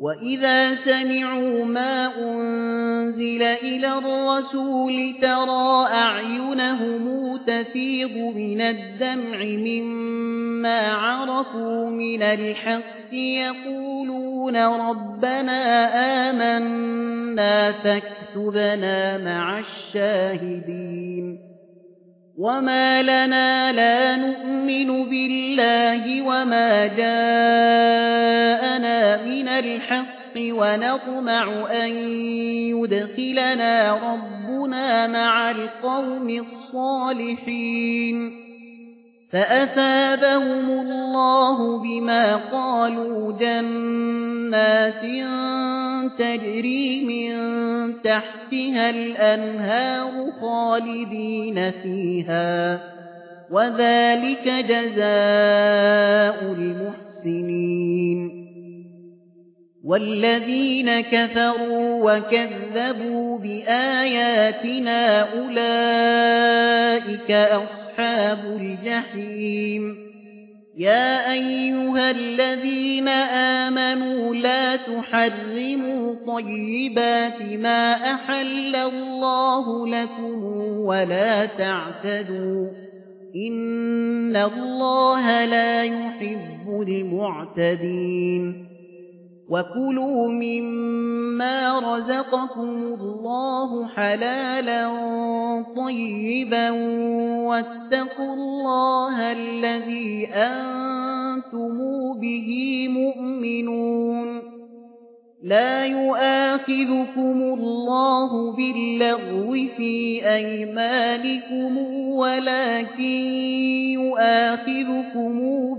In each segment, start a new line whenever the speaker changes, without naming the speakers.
وَإِذَا سَمِعُوا مَا أُنزِلَ إِلَى الرَّسُولِ تَرَىٰ أَعْيُنَهُمْ تَفِيضُ مِنَ الدَّمْعِ مِمَّا عَرَفُوا مِنَ الْحَقِّ يَقُولُونَ رَبَّنَا آمَنَّا فَاكْتُبْنَا مَعَ الشَّاهِدِينَ وَمَا لَنَا لَا نُؤْمِنُ بِاللَّهِ وَمَا جَاءَنَا مِنَ الْحَقِّ وَنَطْمَعُ أَن يُدْخِلَنَا رَبُّنَا مَعَ الْقَوْمِ الصَّالِحِينَ فَأَثَابَهُمُ اللَّهُ بِمَا قَالُوا جَنَّاتٍ تَجْرِي مِن تَحْتِهَا الْأَنْهَارُ خَالِدِينَ فِيهَا وَذَلِكَ جَزَاءُ الْمُحْسِنِينَ وَالَّذِينَ كَفَرُوا وَكَذَّبُوا بِآيَاتِنَا أُولَئِكَ أَصْحَابُ الْجَحِيمِ يَا أَيُّهَا الَّذِينَ آمَنُوا لَا تُحَرِّمُوا طَيِّبَاتِ مَا أَحَلَّ اللَّهُ لَكُمْ وَلَا تَعْتَدُوا إِنَّ اللَّهَ لَا يُحِبُّ الْمُعْتَدِينَ وَكُلُوا مِمَّا رَزَقَكُمُ اللَّهُ حَلَالًا طَيِّبًا وَاتَّقُوا اللَّهَ الَّذِي أَنتُمْ بِهِ مُؤْمِنُونَ لَا يُؤَاخِذُكُمُ اللَّهُ بِاللَّغْوِ فِي أَيْمَانِكُمْ وَلَكِن يُؤَاخِذُكُم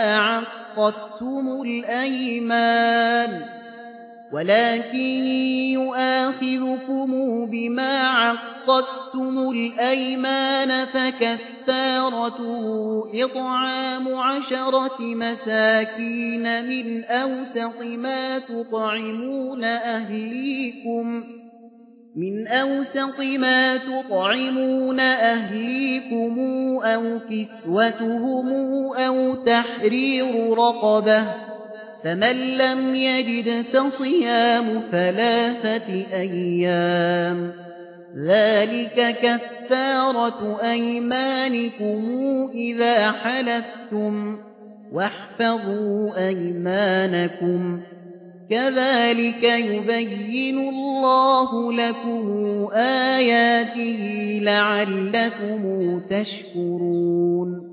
بِمَا عَقَّدتُّمُ الْأَيْمَانَ فَكَفَّارَتُهُ إِطْعَامُ 10 مَسَاكِينَ مِنْ أَوْسَطِ مَا تُطْعِمُونَ أَهْلِيكُمْ أَوْ كِسْوَتُهُمْ أَوْ تَحْرِيرُ رَقَبَةٍ فَمَن لَّمْ يَجِدْ فَصِيَامُ 3 أيام ذَلِكَ كَفَّارَةُ أَيْمَانِكُمْ إِذَا حَلَفْتُمْ وَاحْفَظُوا أَيْمَانَكُمْ كَذَلِكَ يُبَيِّنُ اللَّهُ لَكُمْ آيَاتِهِ لَعَلَّكُمْ تَشْكُرُونَ